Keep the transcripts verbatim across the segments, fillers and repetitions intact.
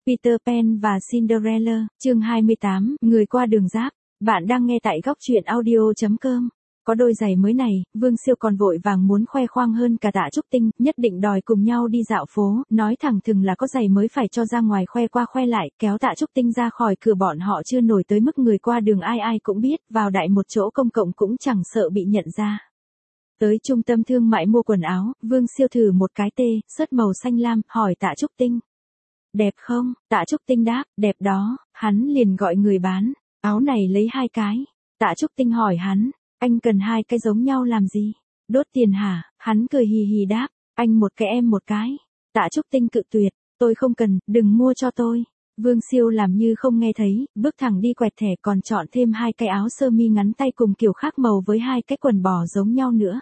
Peter Pan và Cinderella, chương hai mươi tám, người qua đường giáp. Bạn đang nghe tại góc truyện audio chấm com. Có đôi giày mới này, Vương Siêu còn vội vàng muốn khoe khoang hơn cả Tạ Trúc Tinh, nhất định đòi cùng nhau đi dạo phố, nói thẳng thừng là có giày mới phải cho ra ngoài khoe qua khoe lại, kéo Tạ Trúc Tinh ra khỏi cửa. Bọn họ chưa nổi tới mức người qua đường ai ai cũng biết, vào đại một chỗ công cộng cũng chẳng sợ bị nhận ra. Tới trung tâm thương mại mua quần áo, Vương Siêu thử một cái tê, sớt màu xanh lam, hỏi Tạ Trúc Tinh. Đẹp không? Tạ Trúc Tinh đáp, đẹp đó. Hắn liền gọi người bán, áo này lấy hai cái. Tạ Trúc Tinh hỏi hắn, anh cần hai cái giống nhau làm gì? Đốt tiền hả? Hắn cười hì hì đáp, anh một cái em một cái. Tạ Trúc Tinh cự tuyệt, tôi không cần, đừng mua cho tôi. Vương Siêu làm như không nghe thấy, bước thẳng đi quẹt thẻ, còn chọn thêm hai cái áo sơ mi ngắn tay cùng kiểu khác màu với hai cái quần bò giống nhau nữa.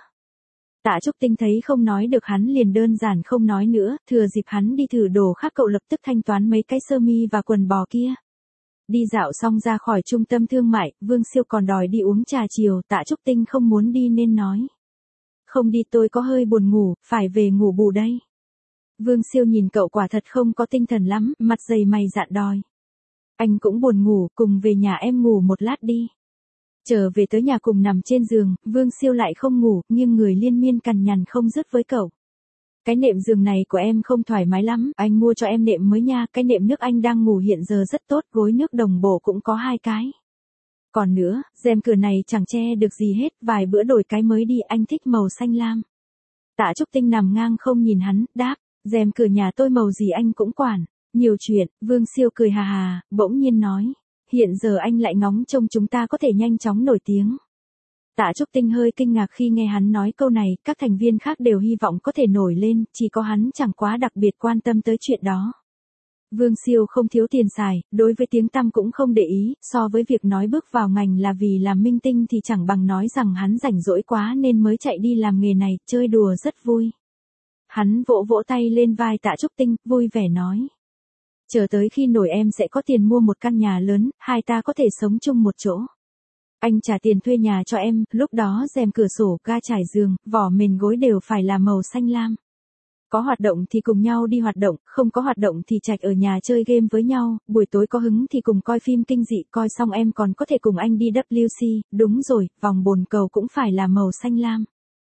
Tạ Trúc Tinh thấy không nói được, hắn liền đơn giản không nói nữa, thừa dịp hắn đi thử đồ khác cậu lập tức thanh toán mấy cái sơ mi và quần bò kia. Đi dạo xong ra khỏi trung tâm thương mại, Vương Siêu còn đòi đi uống trà chiều. Tạ Trúc Tinh không muốn đi nên nói, không đi, tôi có hơi buồn ngủ, phải về ngủ bù đây. Vương Siêu nhìn cậu quả thật không có tinh thần lắm, mặt dày mày dạn đòi. Anh cũng buồn ngủ, cùng về nhà em ngủ một lát đi. Trở về tới nhà cùng nằm trên giường, Vương Siêu lại không ngủ, nhưng người liên miên cằn nhằn không dứt với cậu. Cái nệm giường này của em không thoải mái lắm, anh mua cho em nệm mới nha, cái nệm nước anh đang ngủ hiện giờ rất tốt, gối nước đồng bộ cũng có hai cái. Còn nữa, rèm cửa này chẳng che được gì hết, vài bữa đổi cái mới đi, anh thích màu xanh lam. Tạ Trúc Tinh nằm ngang không nhìn hắn, đáp, rèm cửa nhà tôi màu gì anh cũng quản. Nhiều chuyện. Vương Siêu cười hà hà, bỗng nhiên nói, hiện giờ anh lại ngóng trông chúng ta có thể nhanh chóng nổi tiếng. Tạ Trúc Tinh hơi kinh ngạc khi nghe hắn nói câu này, các thành viên khác đều hy vọng có thể nổi lên, chỉ có hắn chẳng quá đặc biệt quan tâm tới chuyện đó. Vương Siêu không thiếu tiền xài, đối với tiếng tăm cũng không để ý, so với việc nói bước vào ngành là vì làm minh tinh thì chẳng bằng nói rằng hắn rảnh rỗi quá nên mới chạy đi làm nghề này, chơi đùa rất vui. Hắn vỗ vỗ tay lên vai Tạ Trúc Tinh, vui vẻ nói, chờ tới khi nổi em sẽ có tiền mua một căn nhà lớn, hai ta có thể sống chung một chỗ. Anh trả tiền thuê nhà cho em, lúc đó rèm cửa sổ, ga trải giường, vỏ mền gối đều phải là màu xanh lam. Có hoạt động thì cùng nhau đi hoạt động, không có hoạt động thì trạch ở nhà chơi game với nhau, buổi tối có hứng thì cùng coi phim kinh dị, coi xong em còn có thể cùng anh đi W C, đúng rồi, vòng bồn cầu cũng phải là màu xanh lam.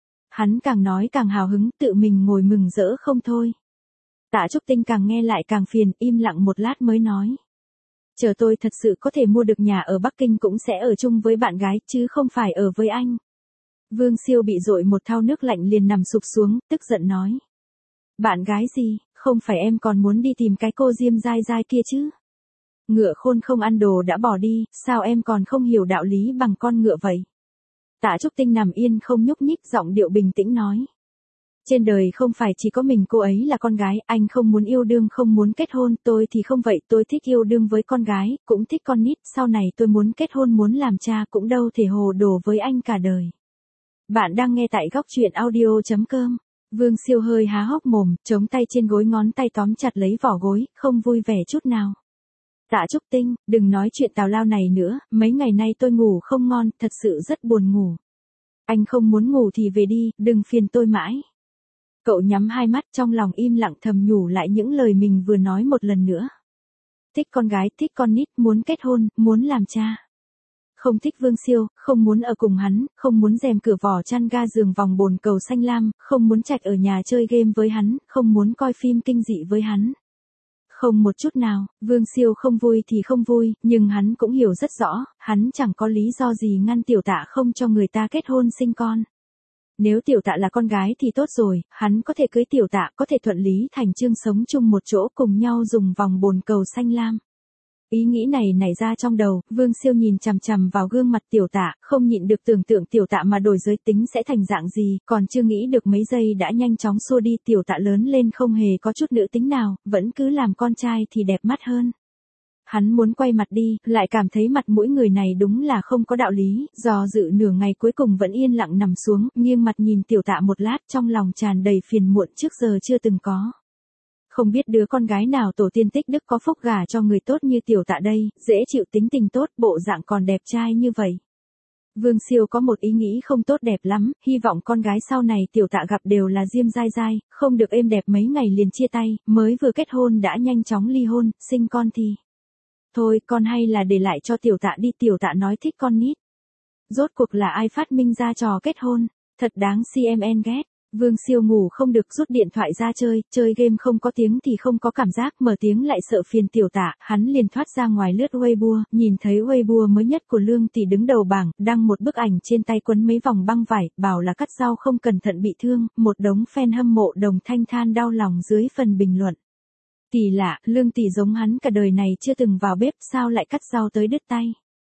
Hắn càng nói càng hào hứng, tự mình ngồi mừng rỡ không thôi. Tạ Trúc Tinh càng nghe lại càng phiền, im lặng một lát mới nói, chờ tôi thật sự có thể mua được nhà ở Bắc Kinh cũng sẽ ở chung với bạn gái, chứ không phải ở với anh. Vương Siêu bị dội một thau nước lạnh liền nằm sụp xuống, tức giận nói, bạn gái gì, không phải em còn muốn đi tìm cái cô Diêm dai dai kia chứ? Ngựa khôn không ăn đồ đã bỏ đi, sao em còn không hiểu đạo lý bằng con ngựa vậy? Tạ Trúc Tinh nằm yên không nhúc nhích, giọng điệu bình tĩnh nói, trên đời không phải chỉ có mình cô ấy là con gái, anh không muốn yêu đương, không muốn kết hôn, tôi thì không vậy, tôi thích yêu đương với con gái, cũng thích con nít, sau này tôi muốn kết hôn, muốn làm cha, cũng đâu thể hồ đồ với anh cả đời. Bạn đang nghe tại góc truyện audio chấm com. Vương Siêu hơi há hốc mồm, chống tay trên gối, ngón tay tóm chặt lấy vỏ gối, không vui vẻ chút nào. Tạ Trúc Tinh, đừng nói chuyện tào lao này nữa, mấy ngày nay tôi ngủ không ngon, thật sự rất buồn ngủ. Anh không muốn ngủ thì về đi, đừng phiền tôi mãi. Cậu nhắm hai mắt, trong lòng im lặng thầm nhủ lại những lời mình vừa nói một lần nữa. Thích con gái, thích con nít, muốn kết hôn, muốn làm cha. Không thích Vương Siêu, không muốn ở cùng hắn, không muốn rèm cửa vỏ chăn ga giường vòng bồn cầu xanh lam, không muốn trạch ở nhà chơi game với hắn, không muốn coi phim kinh dị với hắn. Không một chút nào. Vương Siêu không vui thì không vui, nhưng hắn cũng hiểu rất rõ, hắn chẳng có lý do gì ngăn Tiểu Tạ không cho người ta kết hôn sinh con. Nếu Tiểu Tạ là con gái thì tốt rồi, hắn có thể cưới Tiểu Tạ, có thể thuận lý thành chương sống chung một chỗ, cùng nhau dùng vòng bồn cầu xanh lam. Ý nghĩ này nảy ra trong đầu, Vương Siêu nhìn chằm chằm vào gương mặt Tiểu Tạ, không nhịn được tưởng tượng Tiểu Tạ mà đổi giới tính sẽ thành dạng gì, còn chưa nghĩ được mấy giây đã nhanh chóng xua đi. Tiểu Tạ lớn lên không hề có chút nữ tính nào, vẫn cứ làm con trai thì đẹp mắt hơn. Hắn muốn quay mặt đi, lại cảm thấy mặt mũi người này đúng là không có đạo lý, do dự nửa ngày cuối cùng vẫn yên lặng nằm xuống, nghiêng mặt nhìn Tiểu Tạ một lát, trong lòng tràn đầy phiền muộn trước giờ chưa từng có. Không biết đứa con gái nào tổ tiên tích đức có phúc gả cho người tốt như Tiểu Tạ đây, dễ chịu, tính tình tốt, bộ dạng còn đẹp trai như vậy. Vương Siêu có một ý nghĩ không tốt đẹp lắm, hy vọng con gái sau này tiểu tạ gặp đều là Diêm Dai Dai, không được êm đẹp mấy ngày liền chia tay, mới vừa kết hôn đã nhanh chóng ly hôn, sinh con thì. Thôi con hay là để lại cho tiểu tạ đi, tiểu tạ nói thích con nít. Rốt cuộc là ai phát minh ra trò kết hôn, thật đáng xê em en ghét. Vương Siêu ngủ không được rút điện thoại ra chơi, chơi game không có tiếng thì không có cảm giác, mở tiếng lại sợ phiền tiểu tạ, hắn liền thoát ra ngoài lướt Weibo, nhìn thấy Weibo mới nhất của Lương Tỷ đứng đầu bảng, đăng một bức ảnh trên tay quấn mấy vòng băng vải, bảo là cắt rau không cẩn thận bị thương, một đống fan hâm mộ đồng thanh than đau lòng dưới phần bình luận. Kỳ lạ, Lương Tỷ giống hắn cả đời này chưa từng vào bếp, sao lại cắt rau tới đứt tay.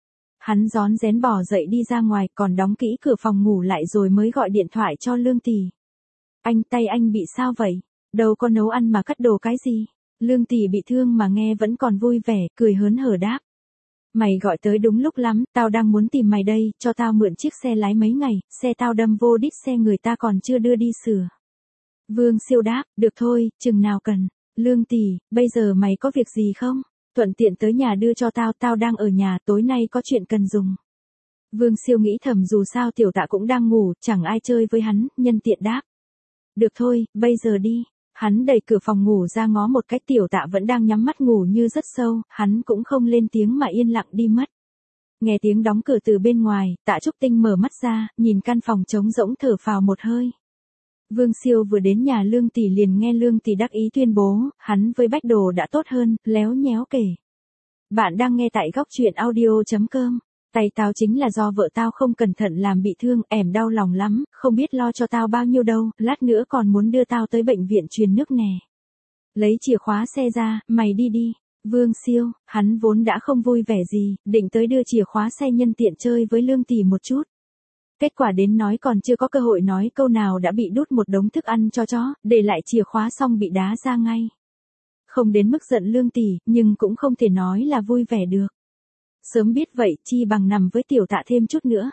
Hắn rón rén bò dậy đi ra ngoài, còn đóng kỹ cửa phòng ngủ lại rồi mới gọi điện thoại cho Lương Tỷ. Anh, tay anh bị sao vậy? Đâu có nấu ăn mà cắt đồ cái gì? Lương Tỷ bị thương mà nghe vẫn còn vui vẻ, cười hớn hở đáp. Mày gọi tới đúng lúc lắm, tao đang muốn tìm mày đây, cho tao mượn chiếc xe lái mấy ngày, xe tao đâm vô đít xe người ta còn chưa đưa đi sửa. Vương Siêu đáp, được thôi, chừng nào cần. Lương Tỷ, bây giờ mày có việc gì không? Thuận tiện tới nhà đưa cho tao, tao đang ở nhà, tối nay có chuyện cần dùng. Vương Siêu nghĩ thầm dù sao tiểu tạ cũng đang ngủ, chẳng ai chơi với hắn, nhân tiện đáp. Được thôi, bây giờ đi. Hắn đẩy cửa phòng ngủ ra ngó một cách, tiểu tạ vẫn đang nhắm mắt ngủ như rất sâu, hắn cũng không lên tiếng mà yên lặng đi mất. Nghe tiếng đóng cửa từ bên ngoài, Tạ Trúc Tinh mở mắt ra, nhìn căn phòng trống rỗng thở phào một hơi. Vương Siêu vừa đến nhà Lương Tỷ liền nghe Lương Tỷ đắc ý tuyên bố, hắn với Bách Đồ đã tốt hơn, léo nhéo kể. Bạn đang nghe tại góc truyện audio chấm com. Tay tao chính là do vợ tao không cẩn thận làm bị thương, ẻm đau lòng lắm, không biết lo cho tao bao nhiêu đâu, lát nữa còn muốn đưa tao tới bệnh viện truyền nước nè. Lấy chìa khóa xe ra, mày đi đi. Vương Siêu, hắn vốn đã không vui vẻ gì, định tới đưa chìa khóa xe nhân tiện chơi với Lương Tỷ một chút. Kết quả đến nói còn chưa có cơ hội nói câu nào đã bị đút một đống thức ăn cho chó, để lại chìa khóa xong bị đá ra ngay. Không đến mức giận Lương Tỷ, nhưng cũng không thể nói là vui vẻ được. Sớm biết vậy, chi bằng nằm với tiểu tạ thêm chút nữa.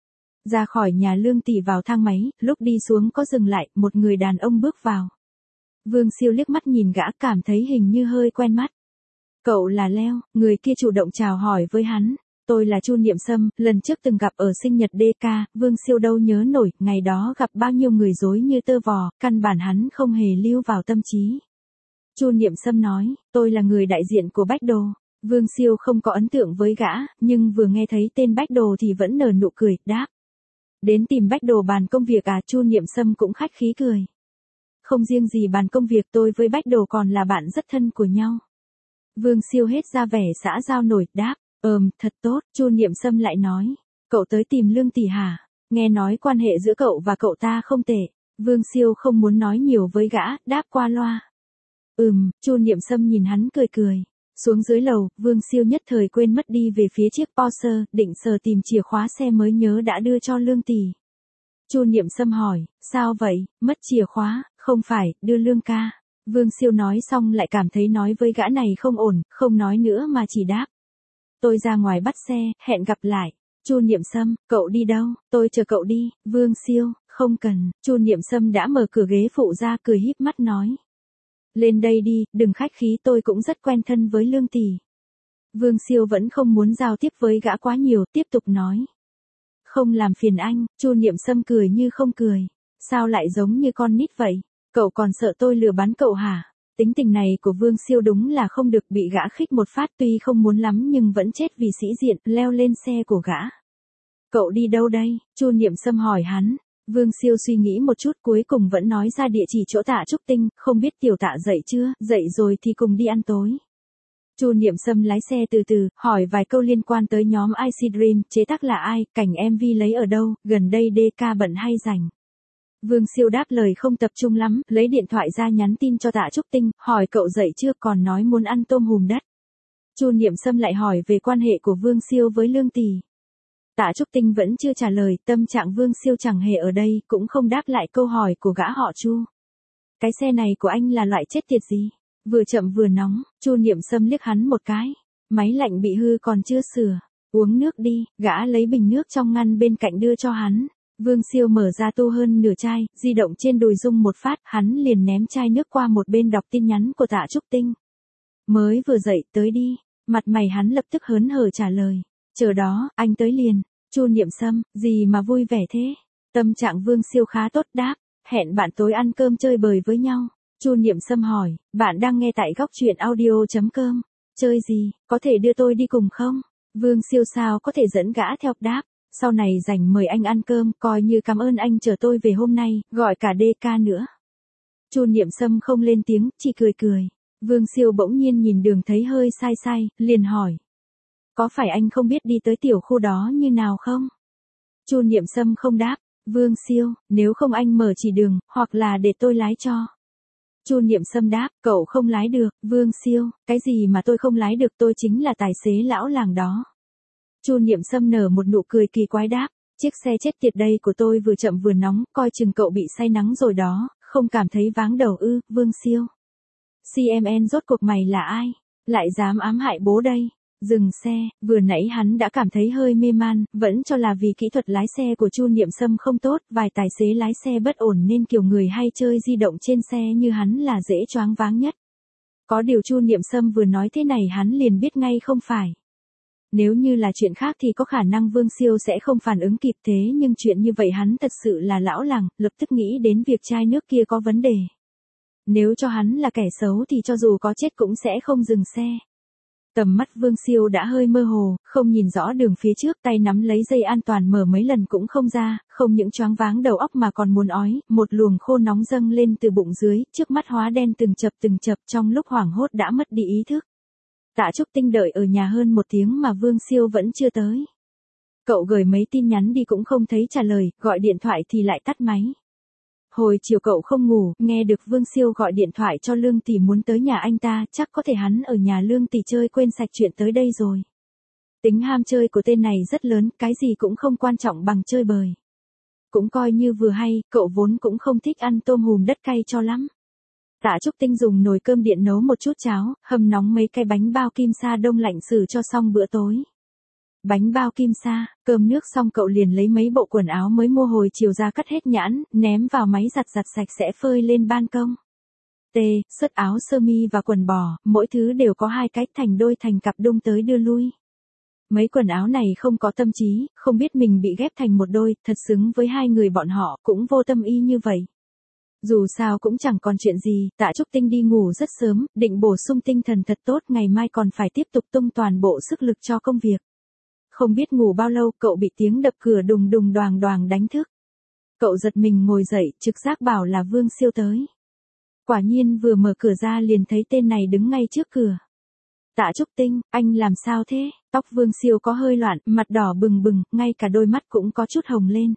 Ra khỏi nhà Lương Tỷ vào thang máy, lúc đi xuống có dừng lại, một người đàn ông bước vào. Vương Siêu liếc mắt nhìn gã, cảm thấy hình như hơi quen mắt. Cậu là Leo, người kia chủ động chào hỏi với hắn. Tôi là Chu Niệm Sâm, lần trước từng gặp ở sinh nhật đê ca, Vương Siêu đâu nhớ nổi, ngày đó gặp bao nhiêu người dối như tơ vò, căn bản hắn không hề lưu vào tâm trí. Chu Niệm Sâm nói, tôi là người đại diện của Bách Đồ. Vương Siêu không có ấn tượng với gã, nhưng vừa nghe thấy tên Bách Đồ thì vẫn nở nụ cười, đáp. Đến tìm Bách Đồ bàn công việc à? Chu Niệm Sâm cũng khách khí cười. Không riêng gì bàn công việc, tôi với Bách Đồ còn là bạn rất thân của nhau. Vương Siêu hết ra vẻ xã giao nổi, đáp. Ừm, thật tốt. Chu Niệm Sâm lại nói. Cậu tới tìm Lương Tỷ hả? Nghe nói quan hệ giữa cậu và cậu ta không tệ. Vương Siêu không muốn nói nhiều với gã, đáp qua loa. Ừm, Chu Niệm Sâm nhìn hắn cười cười. Xuống dưới lầu, Vương Siêu nhất thời quên mất đi về phía chiếc Porsche, định sờ tìm chìa khóa xe mới nhớ đã đưa cho Lương Tỷ. Chu Niệm Sâm hỏi, sao vậy, mất chìa khóa, không phải, đưa Lương ca. Vương Siêu nói xong lại cảm thấy nói với gã này không ổn, không nói nữa mà chỉ đáp. Tôi ra ngoài bắt xe, hẹn gặp lại. Chu Niệm Sâm, cậu đi đâu? Tôi chờ cậu đi. Vương Siêu, không cần. Chu Niệm Sâm đã mở cửa ghế phụ ra, cười híp mắt nói. Lên đây đi, đừng khách khí, tôi cũng rất quen thân với Lương Tỷ. Vương Siêu vẫn không muốn giao tiếp với gã quá nhiều, tiếp tục nói. Không làm phiền anh. Chu Niệm Sâm cười như không cười. Sao lại giống như con nít vậy? Cậu còn sợ tôi lừa bán cậu hả? Tính tình này của Vương Siêu đúng là không được, bị gã khích một phát, tuy không muốn lắm nhưng vẫn chết vì sĩ diện, leo lên xe của gã. Cậu đi đâu đây? Chu Niệm Sâm hỏi hắn. Vương Siêu suy nghĩ một chút, cuối cùng vẫn nói ra địa chỉ chỗ Tạ Trúc Tinh, không biết tiểu Tạ dậy chưa, dậy rồi thì cùng đi ăn tối. Chu Niệm Sâm lái xe từ từ, hỏi vài câu liên quan tới nhóm i xê Dream, chế tác là ai, cảnh em vê lấy ở đâu, gần đây đê ca bận hay rảnh. Vương Siêu đáp lời không tập trung lắm, lấy điện thoại ra nhắn tin cho Tạ Trúc Tinh, hỏi cậu dậy chưa, còn nói muốn ăn tôm hùm đất. Chu Niệm Sâm lại hỏi về quan hệ của Vương Siêu với Lương Tỷ. Tạ Trúc Tinh vẫn chưa trả lời, tâm trạng Vương Siêu chẳng hề ở đây, cũng không đáp lại câu hỏi của gã họ Chu. Cái xe này của anh là loại chết tiệt gì? Vừa chậm vừa nóng. Chu Niệm Sâm liếc hắn một cái. Máy lạnh bị hư còn chưa sửa. Uống nước đi. Gã lấy bình nước trong ngăn bên cạnh đưa cho hắn. Vương Siêu mở ra tu hơn nửa chai, di động trên đùi rung một phát, hắn liền ném chai nước qua một bên đọc tin nhắn của Tạ Trúc Tinh. Mới vừa dậy, tới đi. Mặt mày hắn lập tức hớn hở trả lời. Chờ đó, anh tới liền. Chu Niệm Sâm, gì mà vui vẻ thế? Tâm trạng Vương Siêu khá tốt đáp, hẹn bạn tối ăn cơm chơi bời với nhau. Chu Niệm Sâm hỏi, bạn đang nghe tại góc truyện audio.com. Chơi gì, có thể đưa tôi đi cùng không? Vương Siêu sao có thể dẫn gã theo đáp, sau này rảnh mời anh ăn cơm, coi như cảm ơn anh chở tôi về hôm nay, gọi cả đê ca nữa. Chu Niệm Sâm không lên tiếng, chỉ cười cười. Vương Siêu bỗng nhiên nhìn đường thấy hơi sai sai, liền hỏi. Có phải anh không biết đi tới tiểu khu đó như nào không? Chu Niệm Sâm không đáp. Vương Siêu, nếu không anh mở chỉ đường, hoặc là để tôi lái cho. Chu Niệm Sâm đáp, cậu không lái được. Vương Siêu, cái gì mà tôi không lái được, tôi chính là tài xế lão làng đó. Chu Niệm Sâm nở một nụ cười kỳ quái đáp, chiếc xe chết tiệt đây của tôi vừa chậm vừa nóng, coi chừng cậu bị say nắng rồi đó, không cảm thấy váng đầu ư? Vương Siêu. xê em en rốt cuộc mày là ai? Lại dám ám hại bố đây? Dừng xe, vừa nãy hắn đã cảm thấy hơi mê man, vẫn cho là vì kỹ thuật lái xe của Chu Niệm Sâm không tốt, vài tài xế lái xe bất ổn nên kiểu người hay chơi di động trên xe như hắn là dễ choáng váng nhất. Có điều Chu Niệm Sâm vừa nói thế này hắn liền biết ngay không phải. Nếu như là chuyện khác thì có khả năng Vương Siêu sẽ không phản ứng kịp, thế nhưng chuyện như vậy hắn thật sự là lão làng, lập tức nghĩ đến việc chai nước kia có vấn đề. Nếu cho hắn là kẻ xấu thì cho dù có chết cũng sẽ không dừng xe. Tầm mắt Vương Siêu đã hơi mơ hồ, không nhìn rõ đường phía trước, tay nắm lấy dây an toàn mở mấy lần cũng không ra, không những choáng váng đầu óc mà còn muốn ói, một luồng khô nóng dâng lên từ bụng dưới, trước mắt hóa đen từng chập từng chập, trong lúc hoảng hốt đã mất đi ý thức. Tạ Trúc Tinh đợi ở nhà hơn một tiếng mà Vương Siêu vẫn chưa tới. Cậu gửi mấy tin nhắn đi cũng không thấy trả lời, gọi điện thoại thì lại tắt máy. Hồi chiều cậu không ngủ, nghe được Vương Siêu gọi điện thoại cho Lương Tỷ muốn tới nhà anh ta, chắc có thể hắn ở nhà Lương Tỷ chơi quên sạch chuyện tới đây rồi. Tính ham chơi của tên này rất lớn, cái gì cũng không quan trọng bằng chơi bời. Cũng coi như vừa hay, cậu vốn cũng không thích ăn tôm hùm đất cay cho lắm. Tạ Trúc Tinh dùng nồi cơm điện nấu một chút cháo, hầm nóng mấy cái bánh bao kim sa đông lạnh xử cho xong bữa tối. Bánh bao kim sa, cơm nước xong cậu liền lấy mấy bộ quần áo mới mua hồi chiều ra cắt hết nhãn, ném vào máy giặt giặt sạch sẽ phơi lên ban công. T, sớt áo sơ mi và quần bò, mỗi thứ đều có hai cái thành đôi thành cặp đung tới đưa lui. Mấy quần áo này không có tâm trí, không biết mình bị ghép thành một đôi, thật xứng với hai người bọn họ, cũng vô tâm y như vậy. Dù sao cũng chẳng còn chuyện gì, Tạ Trúc Tinh đi ngủ rất sớm, định bổ sung tinh thần thật tốt, ngày mai còn phải tiếp tục tung toàn bộ sức lực cho công việc. Không biết ngủ bao lâu, cậu bị tiếng đập cửa đùng đùng đoàng đoàng đánh thức. Cậu giật mình ngồi dậy, trực giác bảo là Vương Siêu tới. Quả nhiên vừa mở cửa ra liền thấy tên này đứng ngay trước cửa. Tạ Trúc Tinh, anh làm sao thế? Tóc Vương Siêu có hơi loạn, mặt đỏ bừng bừng, ngay cả đôi mắt cũng có chút hồng lên.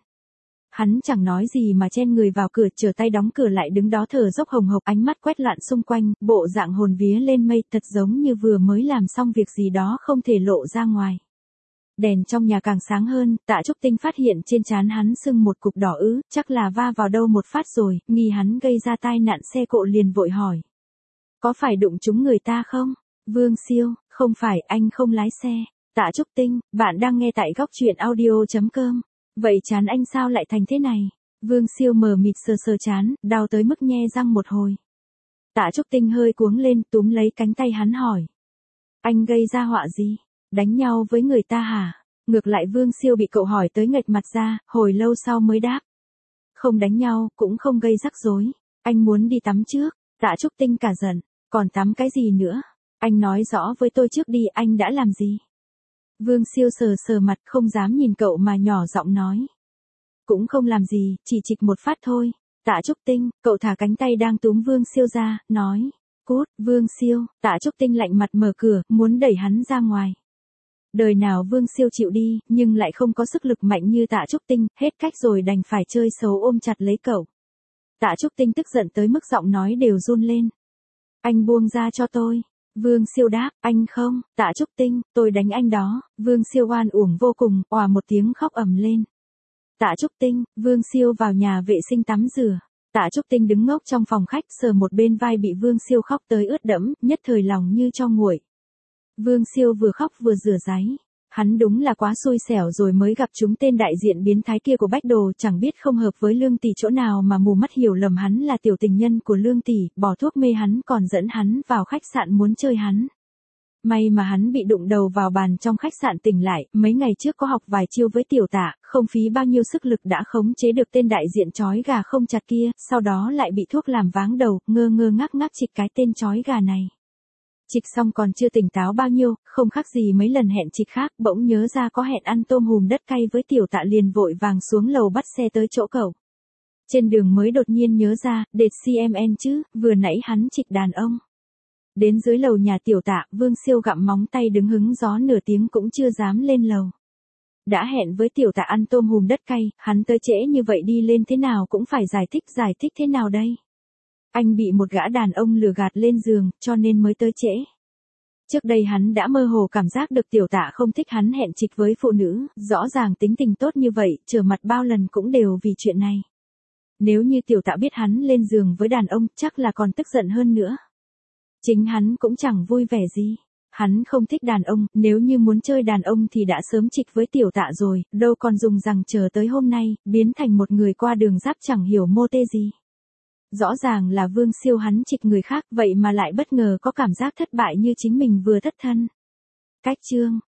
Hắn chẳng nói gì mà chen người vào cửa, trở tay đóng cửa lại, đứng đó thở dốc hồng hộc, ánh mắt quét loạn xung quanh, bộ dạng hồn vía lên mây, thật giống như vừa mới làm xong việc gì đó không thể lộ ra ngoài. Đèn trong nhà càng sáng hơn, Tạ Trúc Tinh phát hiện trên trán hắn sưng một cục đỏ ứ, chắc là va vào đâu một phát rồi, nghi hắn gây ra tai nạn xe cộ liền vội hỏi. Có phải đụng trúng người ta không? Vương Siêu, không phải, anh không lái xe. Tạ Trúc Tinh, bạn đang nghe tại góc truyện audio.com. Vậy trán anh sao lại thành thế này? Vương Siêu mờ mịt sờ sờ trán, đau tới mức nhe răng một hồi. Tạ Trúc Tinh hơi cuống lên, túm lấy cánh tay hắn hỏi. Anh gây ra họa gì? Đánh nhau với người ta hả? Ngược lại Vương Siêu bị cậu hỏi tới nghệch mặt ra, hồi lâu sau mới đáp. Không đánh nhau, cũng không gây rắc rối. Anh muốn đi tắm trước. Tạ Trúc Tinh cả giận. Còn tắm cái gì nữa? Anh nói rõ với tôi trước đi, anh đã làm gì? Vương Siêu sờ sờ mặt, không dám nhìn cậu mà nhỏ giọng nói. Cũng không làm gì, chỉ chịch một phát thôi. Tạ Trúc Tinh, cậu thả cánh tay đang túm Vương Siêu ra, nói. Cút, Vương Siêu. Tạ Trúc Tinh lạnh mặt mở cửa, muốn đẩy hắn ra ngoài. Đời nào Vương Siêu chịu đi, nhưng lại không có sức lực mạnh như Tạ Trúc Tinh, hết cách rồi đành phải chơi xấu ôm chặt lấy cậu. Tạ Trúc Tinh tức giận tới mức giọng nói đều run lên. Anh buông ra cho tôi. Vương Siêu đáp, anh không, Tạ Trúc Tinh, tôi đánh anh đó. Vương Siêu oan uổng vô cùng, òa một tiếng khóc ầm lên. Tạ Trúc Tinh, Vương Siêu vào nhà vệ sinh tắm rửa. Tạ Trúc Tinh đứng ngốc trong phòng khách, sờ một bên vai bị Vương Siêu khóc tới ướt đẫm, nhất thời lòng như cho nguội. Vương Siêu vừa khóc vừa rửa ráy. Hắn đúng là quá xui xẻo rồi mới gặp chúng tên đại diện biến thái kia của Bách Đồ, chẳng biết không hợp với Lương Tỷ chỗ nào mà mù mắt hiểu lầm hắn là tiểu tình nhân của Lương Tỷ, bỏ thuốc mê hắn còn dẫn hắn vào khách sạn muốn chơi hắn. May mà hắn bị đụng đầu vào bàn trong khách sạn tỉnh lại, mấy ngày trước có học vài chiêu với tiểu tạ, không phí bao nhiêu sức lực đã khống chế được tên đại diện chói gà không chặt kia, sau đó lại bị thuốc làm váng đầu, ngơ ngơ ngác ngác chịch cái tên chói gà này. Chịch xong còn chưa tỉnh táo bao nhiêu, không khác gì mấy lần hẹn chịch khác, bỗng nhớ ra có hẹn ăn tôm hùm đất cay với tiểu tạ liền vội vàng xuống lầu bắt xe tới chỗ cậu. Trên đường mới đột nhiên nhớ ra, đệt xê em en chứ, vừa nãy hắn chịch đàn ông. Đến dưới lầu nhà tiểu tạ, Vương Siêu gặm móng tay đứng hứng gió nửa tiếng cũng chưa dám lên lầu. Đã hẹn với tiểu tạ ăn tôm hùm đất cay, hắn tới trễ như vậy đi lên thế nào cũng phải giải thích giải thích thế nào đây. Anh bị một gã đàn ông lừa gạt lên giường, cho nên mới tới trễ. Trước đây hắn đã mơ hồ cảm giác được tiểu tạ không thích hắn hẹn chịch với phụ nữ, rõ ràng tính tình tốt như vậy, trở mặt bao lần cũng đều vì chuyện này. Nếu như tiểu tạ biết hắn lên giường với đàn ông, chắc là còn tức giận hơn nữa. Chính hắn cũng chẳng vui vẻ gì. Hắn không thích đàn ông, nếu như muốn chơi đàn ông thì đã sớm chịch với tiểu tạ rồi, đâu còn dùng rằng chờ tới hôm nay, biến thành một người qua đường giáp chẳng hiểu mô tê gì. Rõ ràng là Vương Siêu hắn chịch người khác, vậy mà lại bất ngờ có cảm giác thất bại như chính mình vừa thất thân. Cách chương